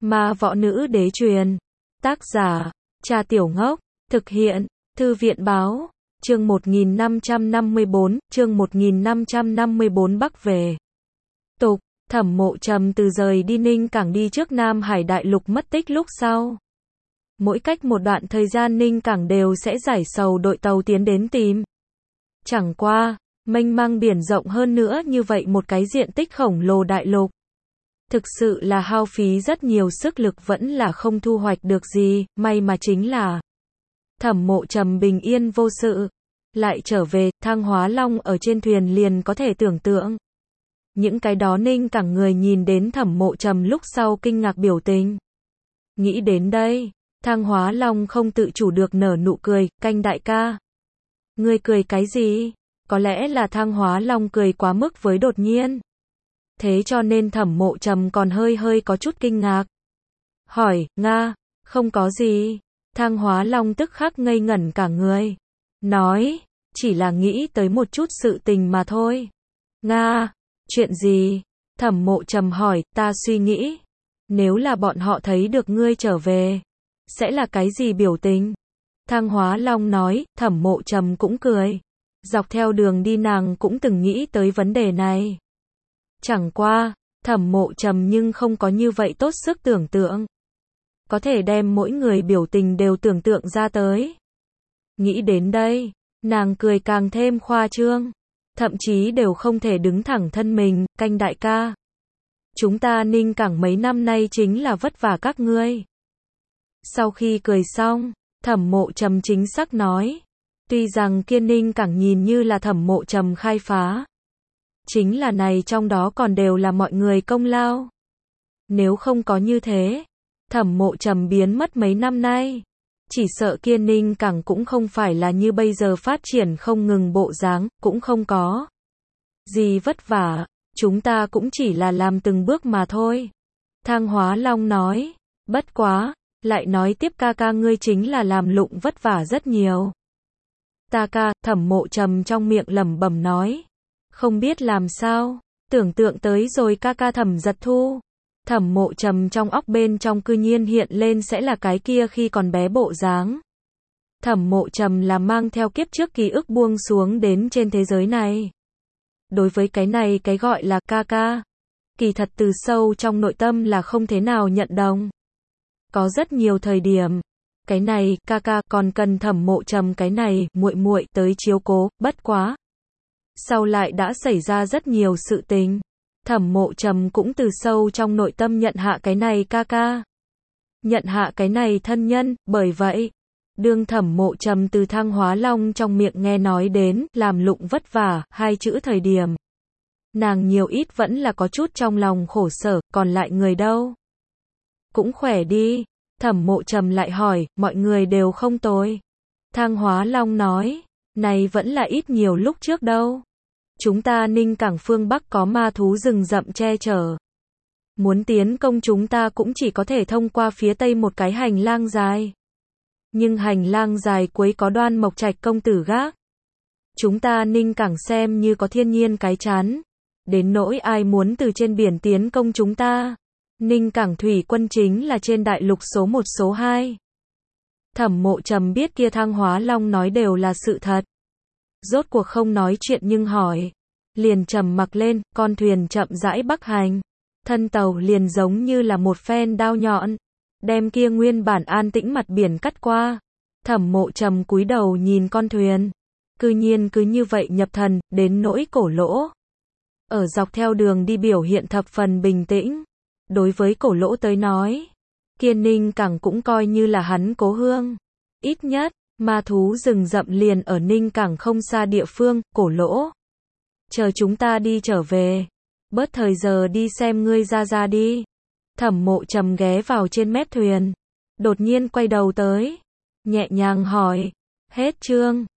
Ma Võ Nữ Đế truyền. Tác giả, Trà Tiểu Ngốc. Thực hiện, Thư viện Báo. Chương 1554, chương 1554 Bắc về. Tục, Thẩm Mộ Trầm từ rời đi Ninh Cảng đi trước Nam Hải đại lục mất tích lúc sau. Mỗi cách một đoạn thời gian Ninh Cảng đều sẽ giải sầu đội tàu tiến đến tìm. Chẳng qua, mênh mang biển rộng hơn nữa như vậy một cái diện tích khổng lồ đại lục. Thực sự là hao phí rất nhiều sức lực vẫn là không thu hoạch được gì, may mà chính là Thẩm Mộ Trầm bình yên vô sự. Lại trở về, Thang Hóa Long ở trên thuyền liền có thể tưởng tượng. Những cái đó Ninh Cảng người nhìn đến Thẩm Mộ Trầm lúc sau kinh ngạc biểu tình. Nghĩ đến đây, Thang Hóa Long không tự chủ được nở nụ cười, Canh đại ca. Ngươi cười cái gì? Có lẽ là Thang Hóa Long cười quá mức với đột nhiên. Thế cho nên Thẩm Mộ Trầm còn hơi có chút kinh ngạc. Hỏi, Nga, không có gì. Thang Hóa Long tức khắc ngây ngẩn cả người. Nói, chỉ là nghĩ tới một chút sự tình mà thôi. Nga, chuyện gì? Thẩm Mộ Trầm hỏi, ta suy nghĩ. Nếu là bọn họ thấy được ngươi trở về, sẽ là cái gì biểu tình? Thang Hóa Long nói, Thẩm Mộ Trầm cũng cười. Dọc theo đường đi nàng cũng từng nghĩ tới vấn đề này. Chẳng qua, Thẩm Mộ Trầm nhưng không có như vậy tốt sức tưởng tượng. Có thể đem mỗi người biểu tình đều tưởng tượng ra tới. Nghĩ đến đây, nàng cười càng thêm khoa trương. Thậm chí đều không thể đứng thẳng thân mình, Canh đại ca. Chúng ta Ninh Cảng mấy năm nay chính là vất vả các ngươi. Sau khi cười xong, Thẩm Mộ Trầm chính xác nói. Tuy rằng Kiên Ninh Cảng nhìn như là Thẩm Mộ Trầm khai phá. Chính là này trong đó còn đều là mọi người công lao. Nếu không có như thế, Thẩm Mộ Trầm biến mất mấy năm nay. Chỉ sợ Kiên Ninh Cảng cũng không phải là như bây giờ phát triển không ngừng bộ dáng, cũng không có gì vất vả, chúng ta cũng chỉ là làm từng bước mà thôi. Thang Hóa Long nói, bất quá, lại nói tiếp ca ca ngươi chính là làm lụng vất vả rất nhiều. Ta ca, Thẩm Mộ Trầm trong miệng lẩm bẩm nói. Không biết làm sao, tưởng tượng tới rồi ca ca Thẩm Giật Thu. Thẩm Mộ Trầm trong óc bên trong cư nhiên hiện lên sẽ là cái kia khi còn bé bộ dáng. Thẩm Mộ Trầm là mang theo kiếp trước ký ức buông xuống đến trên thế giới này. Đối với cái này cái gọi là ca ca, kỳ thật từ sâu trong nội tâm là không thế nào nhận đồng. Có rất nhiều thời điểm, cái này ca ca còn cần Thẩm Mộ Trầm cái này muội muội tới chiếu cố, bất quá. Sau lại đã xảy ra rất nhiều sự tình. Thẩm Mộ Trầm cũng từ sâu trong nội tâm nhận hạ cái này ca ca. Nhận hạ cái này thân nhân, bởi vậy, đương Thẩm Mộ Trầm từ Thang Hóa Long trong miệng nghe nói đến, làm lụng vất vả, hai chữ thời điểm. Nàng nhiều ít vẫn là có chút trong lòng khổ sở, còn lại người đâu? Cũng khỏe đi. Thẩm Mộ Trầm lại hỏi, mọi người đều không tồi. Thang Hóa Long nói, này vẫn là ít nhiều lúc trước đâu. Chúng ta Ninh Cảng phương Bắc có ma thú rừng rậm che chở. Muốn tiến công chúng ta cũng chỉ có thể thông qua phía Tây một cái hành lang dài. Nhưng hành lang dài cuối có Đoan Mộc Trạch công tử gác. Chúng ta Ninh Cảng xem như có thiên nhiên cái chắn. Đến nỗi ai muốn từ trên biển tiến công chúng ta. Ninh Cảng thủy quân chính là trên đại lục số 1 số 2. Thẩm Mộ Trầm biết kia Thang Hóa Long nói đều là sự thật. Rốt cuộc không nói chuyện nhưng hỏi. Liền trầm mặc lên, con thuyền chậm rãi bắc hành. Thân tàu liền giống như là một phen đao nhọn. Đem kia nguyên bản an tĩnh mặt biển cắt qua. Thẩm Mộ Trầm cúi đầu nhìn con thuyền. Cư nhiên cứ như vậy nhập thần, đến nỗi Cổ Lỗ. Ở dọc theo đường đi biểu hiện thập phần bình tĩnh. Đối với Cổ Lỗ tới nói, Kiên Ninh Cảng cũng coi như là hắn cố hương. Ít nhất, ma thú rừng rậm liền ở Ninh Cảng không xa địa phương, Cổ Lỗ. Chờ chúng ta đi trở về. Bớt thời giờ đi xem ngươi ra đi. Thẩm Mộ Trầm ghé vào trên mép thuyền. Đột nhiên quay đầu tới. Nhẹ nhàng hỏi. Hết chương.